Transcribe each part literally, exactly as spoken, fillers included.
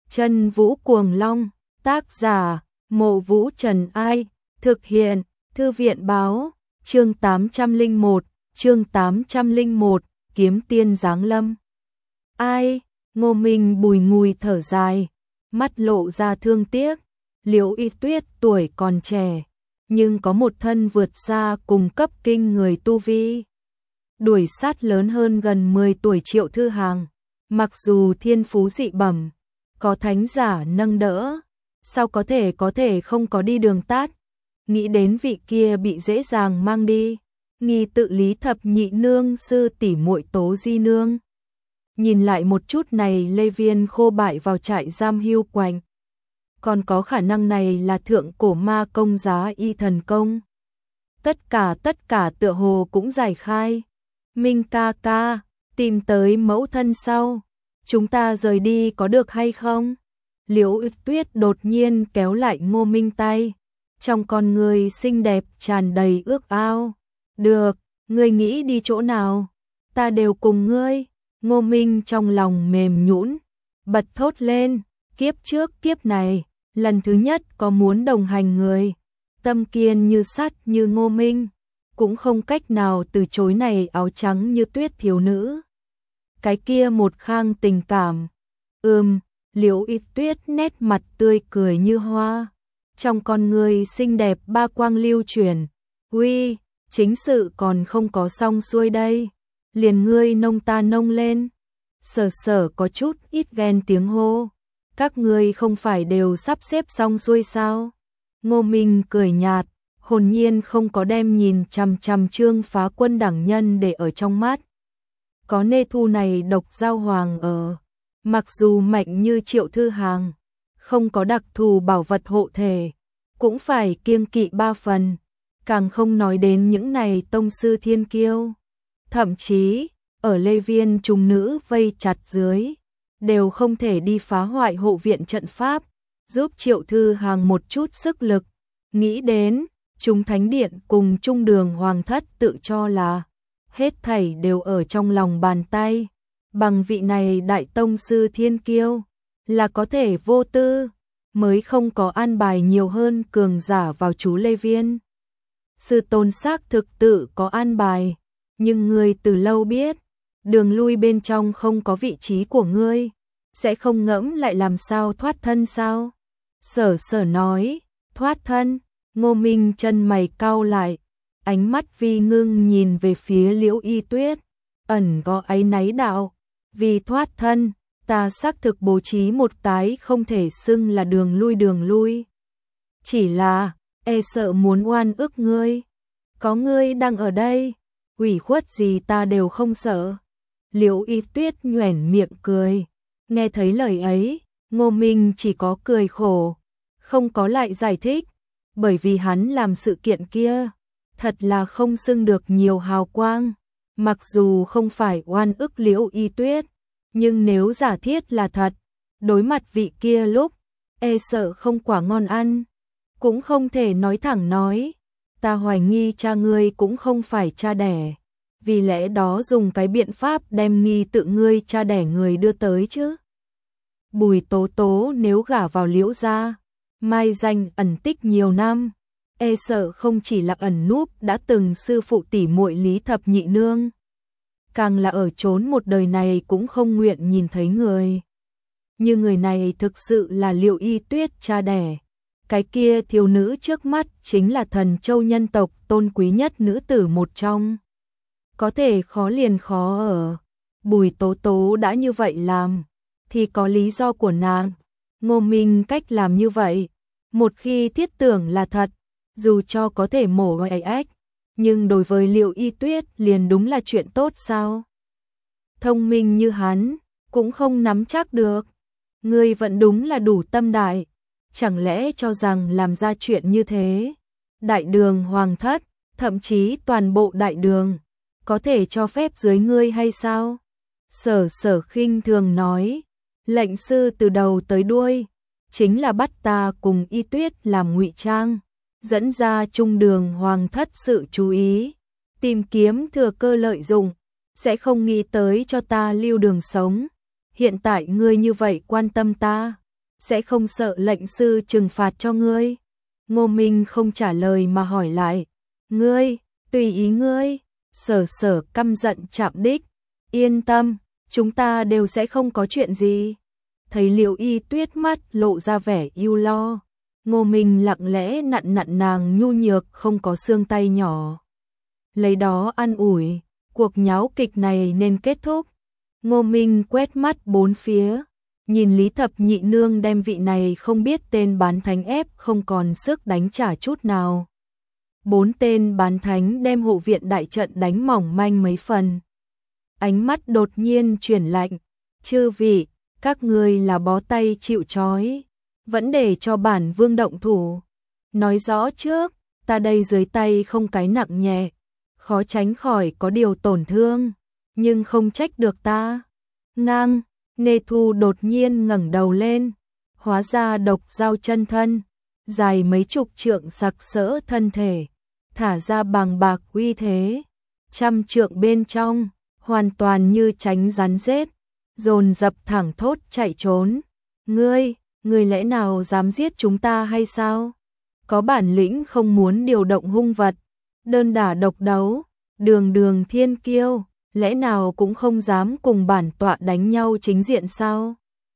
Chân Vũ Cuồng Long, tác giả, Mộ Vũ Trần Ai, thực hiện, Thư viện Báo, chương tám trăm lẻ một, chương tám trăm lẻ một, Kiếm Tiên giáng lâm. Ai, Ngô Minh bùi ngùi thở dài, mắt lộ ra thương tiếc, Liễu Y Tuyết tuổi còn trẻ, nhưng có một thân vượt xa cùng cấp kinh người tu vi. Đuổi sát lớn hơn gần mười tuổi Triệu Thư Hàng, mặc dù thiên phú dị bẩm, có thánh giả nâng đỡ, sao có thể có thể không có đi đường tắt. Nghĩ đến vị kia bị dễ dàng mang đi, nghi tự Lý Thập Nhị nương sư tỷ muội Tố Di nương. Nhìn lại một chút này, Lê Viên khô bại vào trại giam hưu quạnh. Còn có khả năng này là thượng cổ ma công giá y thần công. Tất cả tất cả tựa hồ cũng giải khai. Minh ca ca, tìm tới mẫu thân sau, chúng ta rời đi có được hay không? Liễu Y Tuyết đột nhiên kéo lại Ngô Minh tay, trong con người xinh đẹp tràn đầy ước ao. Được, ngươi nghĩ đi chỗ nào, ta đều cùng ngươi. Ngô Minh trong lòng mềm nhũn, bật thốt lên, kiếp trước kiếp này, lần thứ nhất có muốn đồng hành người, tâm kiên như sắt như Ngô Minh, cũng không cách nào từ chối này áo trắng như tuyết thiếu nữ. Cái kia một khang tình cảm. Ừm, Liễu Y Tuyết nét mặt tươi cười như hoa, trong con người xinh đẹp ba quang lưu chuyển. Uy, chính sự còn không có xong xuôi đây, liền ngươi nông ta nông lên. Sở Sở có chút ít ghen tiếng hô, các ngươi không phải đều sắp xếp xong xuôi sao? Ngô Minh cười nhạt, hồn nhiên không có đem nhìn chằm chằm Trương Phá Quân đẳng nhân để ở trong mắt. Có nê thu này độc giao hoàng ở, mặc dù mạnh như Triệu Thư Hàng, không có đặc thù bảo vật hộ thể, cũng phải kiêng kỵ ba phần, càng không nói đến những này tông sư thiên kiêu. Thậm chí, ở Lê Viên trùng nữ vây chặt dưới, đều không thể đi phá hoại hộ viện trận pháp, giúp Triệu Thư Hàng một chút sức lực. Nghĩ đến, chúng thánh điện cùng trung đường hoàng thất tự cho là hết thảy đều ở trong lòng bàn tay, bằng vị này đại tông sư thiên kiêu, là có thể vô tư, mới không có an bài nhiều hơn cường giả vào chú Lê Viên. Sư tôn xác thực tự có an bài, nhưng ngươi từ lâu biết, đường lui bên trong không có vị trí của ngươi, sẽ không ngẫm lại làm sao thoát thân sao? Sở Sở nói, thoát thân. Ngô Minh chân mày cau lại, ánh mắt vi ngưng nhìn về phía Liễu Y Tuyết, ẩn có áy náy đạo, vì thoát thân, ta xác thực bố trí một cái không thể xưng là đường lui đường lui. Chỉ là, e sợ muốn oan ức ngươi, có ngươi đang ở đây, ủy khuất gì ta đều không sợ. Liễu Y Tuyết nhoẻn miệng cười, nghe thấy lời ấy, Ngô Minh chỉ có cười khổ, không có lại giải thích. Bởi vì hắn làm sự kiện kia, thật là không xưng được nhiều hào quang, mặc dù không phải oan ức Liễu Y Tuyết, nhưng nếu giả thiết là thật, đối mặt vị kia lúc, e sợ không quả ngon ăn, cũng không thể nói thẳng nói, ta hoài nghi cha ngươi cũng không phải cha đẻ, vì lẽ đó dùng cái biện pháp đem nghi tự ngươi cha đẻ người đưa tới chứ. Bùi Tố Tố nếu gả vào Liễu gia, mai danh ẩn tích nhiều năm, e sợ không chỉ là ẩn núp đã từng sư phụ tỷ muội Lý Thập Nhị nương, càng là ở trốn một đời này cũng không nguyện nhìn thấy người. Như người này thực sự là Liễu Y Tuyết cha đẻ, cái kia thiếu nữ trước mắt chính là thần châu nhân tộc tôn quý nhất nữ tử một trong. Có thể khó liền khó ở, Bùi Tố Tố đã như vậy làm, thì có lý do của nàng. Ngô Minh cách làm như vậy, một khi thiết tưởng là thật, dù cho có thể mổ oai ách, nhưng đối với Liễu Y Tuyết liền đúng là chuyện tốt sao? Thông minh như hắn, cũng không nắm chắc được. Ngươi vẫn đúng là đủ tâm đại, chẳng lẽ cho rằng làm ra chuyện như thế, đại đường hoàng thất, thậm chí toàn bộ đại đường, có thể cho phép dưới ngươi hay sao? Sở Sở khinh thường nói, lệnh sư từ đầu tới đuôi, chính là bắt ta cùng Y Tuyết làm ngụy trang, dẫn ra trung đường hoàng thất sự chú ý, tìm kiếm thừa cơ lợi dụng, sẽ không nghĩ tới cho ta lưu đường sống. Hiện tại ngươi như vậy quan tâm ta, sẽ không sợ lệnh sư trừng phạt cho ngươi? Ngô Minh không trả lời mà hỏi lại. Ngươi, tùy ý ngươi. Sở Sở căm giận chạm đích. Yên tâm, chúng ta đều sẽ không có chuyện gì. Thấy Liễu Y Tuyết mắt lộ ra vẻ ưu lo, Ngô Minh lặng lẽ nặn nặn nàng nhu nhược không có xương tay nhỏ. Lấy đó an ủi, cuộc nháo kịch này nên kết thúc. Ngô Minh quét mắt bốn phía, nhìn Lý Thập Nhị Nương đem vị này không biết tên bán thánh ép không còn sức đánh trả chút nào. Bốn tên bán thánh đem hộ viện đại trận đánh mỏng manh mấy phần. Ánh mắt đột nhiên chuyển lạnh, chư vị, các ngươi là bó tay chịu trói, vẫn để cho bản vương động thủ. Nói rõ trước, ta đây dưới tay không cái nặng nhẹ, khó tránh khỏi có điều tổn thương, nhưng không trách được ta. Ngang, Nê Thu đột nhiên ngẩng đầu lên, hóa ra độc dao chân thân, dài mấy chục trượng sặc sỡ thân thể, thả ra bàng bạc uy thế, trăm trượng bên trong, hoàn toàn như tránh rắn rết, dồn dập thẳng thốt chạy trốn. Ngươi, ngươi lẽ nào dám giết chúng ta hay sao? Có bản lĩnh không muốn điều động hung vật, đơn đả độc đấu, đường đường thiên kiêu, lẽ nào cũng không dám cùng bản tọa đánh nhau chính diện sao?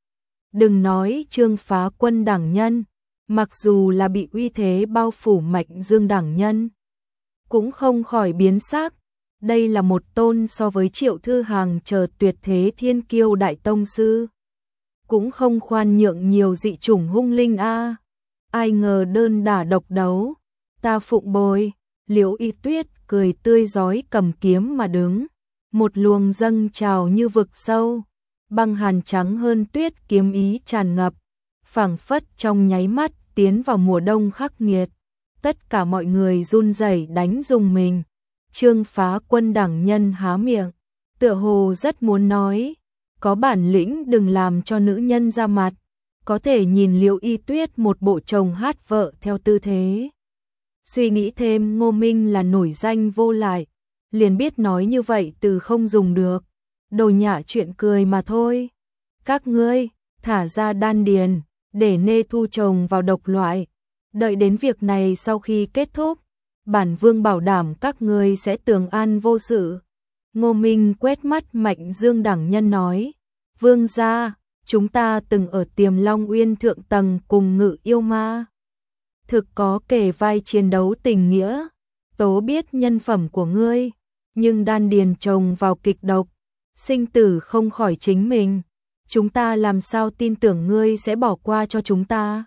Đừng nói Trương Phá Quân đẳng nhân, mặc dù là bị uy thế bao phủ Mạnh Dương đẳng nhân, cũng không khỏi biến sắc. Đây là một tôn so với Triệu Thư Hàng chờ tuyệt thế thiên kiêu đại tông sư, cũng không khoan nhượng nhiều dị chủng hung linh a. Ai ngờ đơn đả độc đấu, ta phụng bồi. Liễu Y Tuyết cười tươi rói cầm kiếm mà đứng, một luồng dâng trào như vực sâu, băng hàn trắng hơn tuyết kiếm ý tràn ngập, phảng phất trong nháy mắt tiến vào mùa đông khắc nghiệt. Tất cả mọi người run rẩy đánh rùng mình. Trương Phá Quân đẳng nhân há miệng, tựa hồ rất muốn nói, có bản lĩnh đừng làm cho nữ nhân ra mặt, có thể nhìn Liễu Y Tuyết một bộ chồng hát vợ theo tư thế. Suy nghĩ thêm Ngô Minh là nổi danh vô lại, liền biết nói như vậy từ không dùng được, đồ nhả chuyện cười mà thôi. Các ngươi, thả ra đan điền, để Nê Thu chồng vào độc loại, đợi đến việc này sau khi kết thúc, bản vương bảo đảm các ngươi sẽ tường an vô sự. Ngô Minh quét mắt Mạnh Dương đẳng nhân nói, vương gia, chúng ta từng ở Tiềm Long Uyên thượng tầng cùng Ngự Yêu Ma, thực có kể vai chiến đấu tình nghĩa, tố biết nhân phẩm của ngươi, nhưng đan điền chồng vào kịch độc, sinh tử không khỏi chính mình, chúng ta làm sao tin tưởng ngươi sẽ bỏ qua cho chúng ta?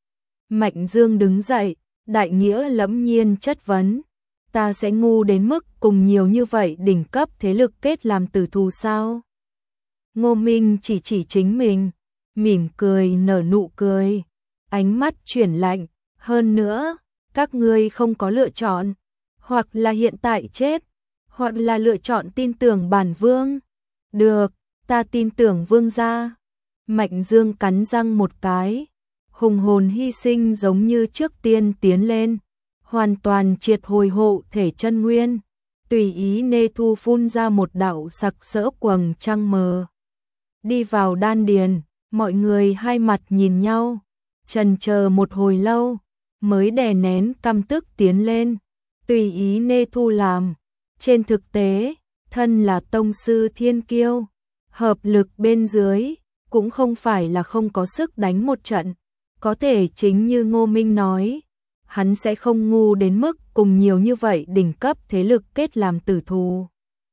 Mạnh Dương đứng dậy, đại nghĩa lẫm nhiên chất vấn, ta sẽ ngu đến mức cùng nhiều như vậy đỉnh cấp thế lực kết làm tử thù sao? Ngô Minh chỉ chỉ chính mình, mỉm cười nở nụ cười, ánh mắt chuyển lạnh, hơn nữa, các ngươi không có lựa chọn, hoặc là hiện tại chết, hoặc là lựa chọn tin tưởng bản vương. Được, ta tin tưởng vương gia. Mạnh Dương cắn răng một cái, hùng hồn hy sinh giống như trước tiên tiến lên, hoàn toàn triệt hồi hộ thể chân nguyên, tùy ý Nê Thu phun ra một đạo sặc sỡ quầng trăng mờ. Đi vào đan điền, mọi người hai mặt nhìn nhau, chần chờ một hồi lâu, mới đè nén căm tức tiến lên, tùy ý Nê Thu làm. Trên thực tế, thân là tông sư thiên kiêu, hợp lực bên dưới, cũng không phải là không có sức đánh một trận. Có thể chính như Ngô Minh nói, hắn sẽ không ngu đến mức cùng nhiều như vậy đỉnh cấp thế lực kết làm tử thù.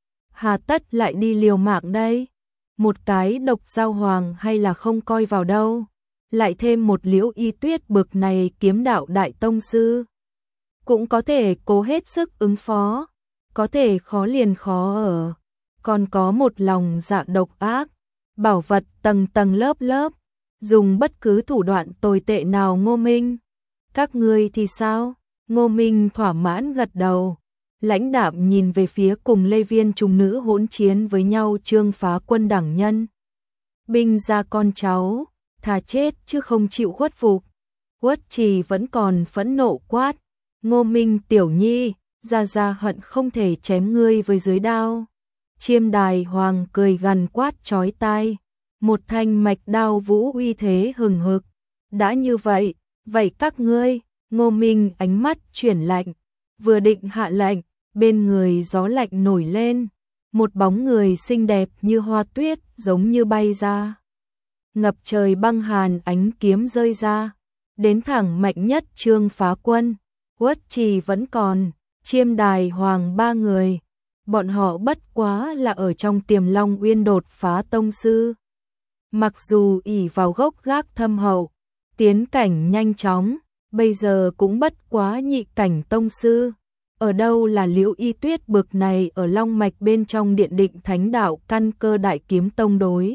Hà tất lại đi liều mạng đây? Một cái độc giao hoàng hay là không coi vào đâu, lại thêm một Liễu Y Tuyết bực này kiếm đạo đại tông sư, cũng có thể cố hết sức ứng phó, có thể khó liền khó ở, còn có một lòng dạ độc ác, bảo vật tầng tầng lớp lớp, dùng bất cứ thủ đoạn tồi tệ nào. Ngô Minh, các ngươi thì sao? Ngô Minh thỏa mãn gật đầu, lãnh đạm nhìn về phía cùng Lê Viên trùng nữ hỗn chiến với nhau Trương Phá Quân đẳng nhân. Binh ra con cháu, thà chết chứ không chịu khuất phục. Uất Trì vẫn còn phẫn nộ quát, Ngô Minh tiểu nhi, ra ra hận không thể chém ngươi với dưới đao. Chiêm Đài Hoàng cười gằn quát chói tai, một thanh mạch đao vũ uy thế hừng hực, đã như vậy, vậy các ngươi, Ngô Minh ánh mắt chuyển lạnh, vừa định hạ lệnh, bên người gió lạnh nổi lên, một bóng người xinh đẹp như hoa tuyết giống như bay ra. Ngập trời băng hàn ánh kiếm rơi ra, đến thẳng mạnh nhất Trương Phá Quân, Uất Trì vẫn còn, Chiêm Đài Hoàng ba người, bọn họ bất quá là ở trong Tiềm Long Uyên đột phá tông sư. Mặc dù ỷ vào gốc gác thâm hậu, tiến cảnh nhanh chóng, bây giờ cũng bất quá nhị cảnh tông sư. Ở đâu là Liễu Y Tuyết bực này ở long mạch bên trong Điện Định Thánh Đạo căn cơ Đại Kiếm Tông đối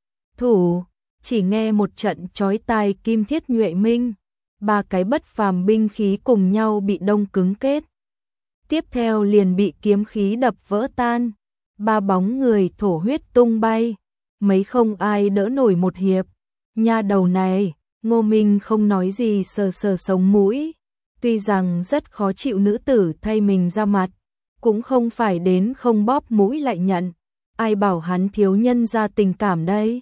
thủ, chỉ nghe một trận chói tai kim thiết nhuệ minh, ba cái bất phàm binh khí cùng nhau bị đông cứng kết. Tiếp theo liền bị kiếm khí đập vỡ tan, ba bóng người thổ huyết tung bay, mấy không ai đỡ nổi một hiệp. Nha đầu này, Ngô Minh không nói gì sờ sờ sống mũi, tuy rằng rất khó chịu nữ tử thay mình ra mặt, cũng không phải đến không bóp mũi lại nhận, ai bảo hắn thiếu nhân ra tình cảm đây.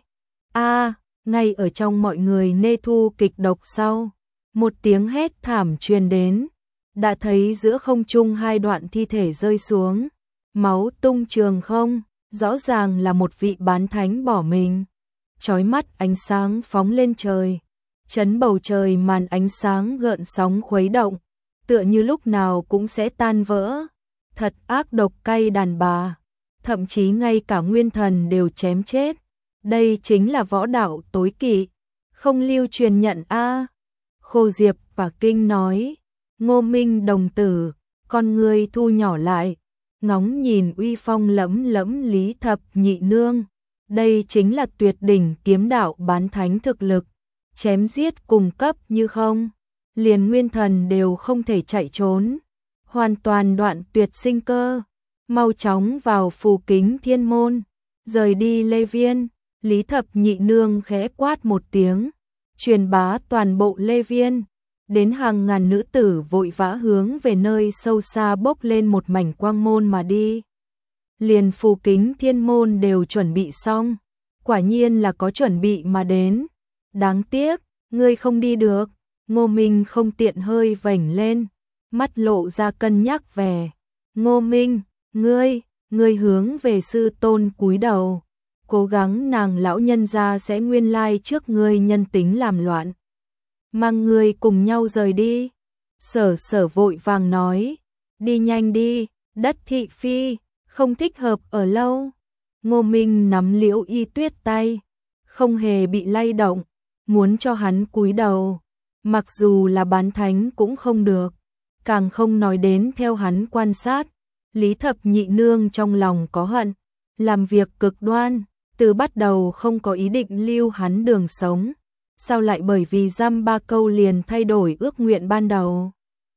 A, ngay ở trong mọi người nê thu kịch độc sau, một tiếng hét thảm truyền đến, đã thấy giữa không trung hai đoạn thi thể rơi xuống, máu tung trường không, rõ ràng là một vị bán thánh bỏ mình. Chói mắt ánh sáng phóng lên trời, chấn bầu trời màn ánh sáng gợn sóng khuấy động, tựa như lúc nào cũng sẽ tan vỡ. Thật ác độc cay đàn bà, thậm chí ngay cả nguyên thần đều chém chết. Đây chính là võ đạo tối kỵ, không lưu truyền nhận a. Khô Diệp và Kinh nói, Ngô Minh đồng tử, con người thu nhỏ lại, ngóng nhìn uy phong lẫm lẫm Lý Thập Nhị Nương. Đây chính là tuyệt đỉnh kiếm đạo bán thánh thực lực, chém giết cùng cấp như không, liền nguyên thần đều không thể chạy trốn, hoàn toàn đoạn tuyệt sinh cơ. Mau chóng vào phù kính thiên môn, rời đi Lê Viên. Lý Thập Nhị Nương khẽ quát một tiếng, truyền bá toàn bộ Lê Viên, đến hàng ngàn nữ tử vội vã hướng về nơi sâu xa bốc lên một mảnh quang môn mà đi. Liền phù kính thiên môn đều chuẩn bị xong, quả nhiên là có chuẩn bị mà đến. Đáng tiếc, ngươi không đi được. Ngô Minh không tiện hơi vểnh lên, mắt lộ ra cân nhắc vẻ. Ngô Minh, ngươi, ngươi hướng về sư tôn cúi đầu, cố gắng nàng lão nhân gia sẽ nguyên lai trước ngươi nhân tính làm loạn. Mang ngươi cùng nhau rời đi. Sở Sở vội vàng nói, đi nhanh đi, đất thị phi, không thích hợp ở lâu. Ngô Minh nắm Liễu Y Tuyết tay, không hề bị lay động, muốn cho hắn cúi đầu, mặc dù là bán thánh cũng không được, càng không nói đến theo hắn quan sát. Lý Thập Nhị Nương trong lòng có hận, làm việc cực đoan, từ bắt đầu không có ý định lưu hắn đường sống, sao lại bởi vì dăm ba câu liền thay đổi ước nguyện ban đầu.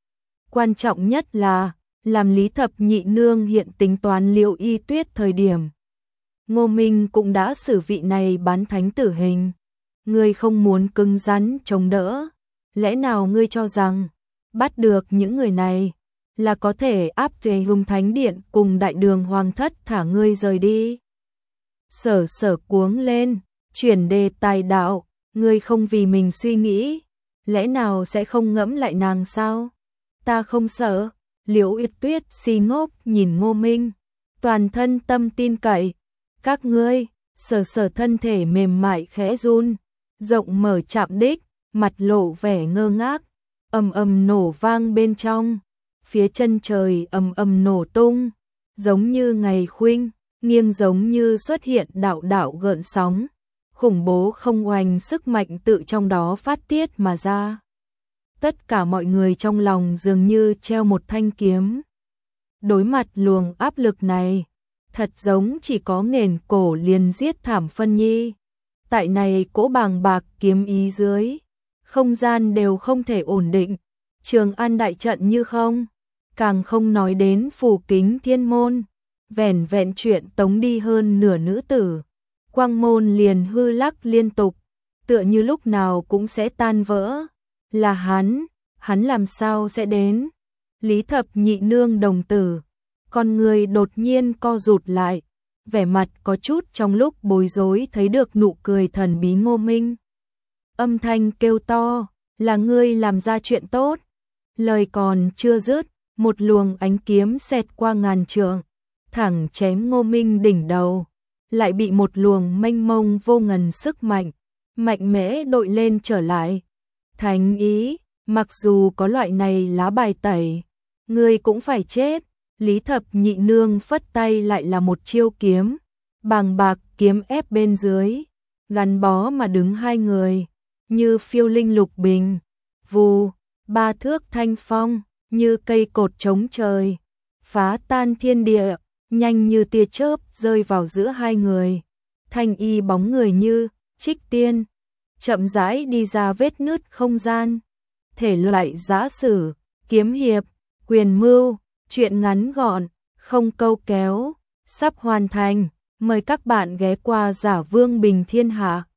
Quan trọng nhất là, làm Lý Thập Nhị Nương hiện tính toán Liễu Y Tuyết thời điểm, Ngô Minh cũng đã xử vị này bán thánh tử hình. Ngươi không muốn cứng rắn chống đỡ, lẽ nào ngươi cho rằng bắt được những người này là có thể áp chế Hùng Thánh Điện cùng Đại Đường Hoàng Thất thả ngươi rời đi? Sở Sở cuống lên, chuyển đề tài đạo, ngươi không vì mình suy nghĩ, lẽ nào sẽ không ngẫm lại nàng sao? Ta không sợ. Liễu Y Tuyết si ngốc nhìn Ngô Minh, toàn thân tâm tin cậy. Các ngươi, Sở Sở thân thể mềm mại khẽ run, rộng mở chạm đích, mặt lộ vẻ ngơ ngác, ầm ầm nổ vang bên trong, phía chân trời ầm ầm nổ tung, giống như ngày khuynh, nghiêng giống như xuất hiện đạo đạo gợn sóng, khủng bố không oanh sức mạnh tự trong đó phát tiết mà ra. Tất cả mọi người trong lòng dường như treo một thanh kiếm. Đối mặt luồng áp lực này, thật giống chỉ có nghển cổ liền giết thảm phân nhi. Tại này cỗ bàng bạc kiếm ý dưới, không gian đều không thể ổn định, Trường An đại trận như không, càng không nói đến phù kính thiên môn, vẻn vẹn chuyện tống đi hơn nửa nữ tử, quang môn liền hư lắc liên tục, tựa như lúc nào cũng sẽ tan vỡ. Là hắn, hắn làm sao sẽ đến? Lý Thập Nhị Nương đồng tử, con người đột nhiên co rụt lại, vẻ mặt có chút trong lúc bối rối thấy được nụ cười thần bí Ngô Minh. âm thanh kêu to, là ngươi làm ra chuyện tốt. Lời còn chưa dứt, một luồng ánh kiếm xẹt qua ngàn trượng, thẳng chém Ngô Minh đỉnh đầu, lại bị một luồng mênh mông vô ngần sức mạnh, mạnh mẽ đội lên trở lại. Thánh ý, mặc dù có loại này lá bài tẩy, ngươi cũng phải chết. Lý Thập Nhị Nương phất tay lại là một chiêu kiếm, bàng bạc kiếm ép bên dưới, gắn bó mà đứng hai người, như phiêu linh lục bình, vù, ba thước thanh phong, như cây cột chống trời, phá tan thiên địa, nhanh như tia chớp rơi vào giữa hai người. Thanh y bóng người như trích tiên, chậm rãi đi ra vết nứt không gian. Thể loại giã sử, kiếm hiệp, quyền mưu, chuyện ngắn gọn, không câu kéo, sắp hoàn thành. Mời các bạn ghé qua Giả Vương Bình Thiên Hạ.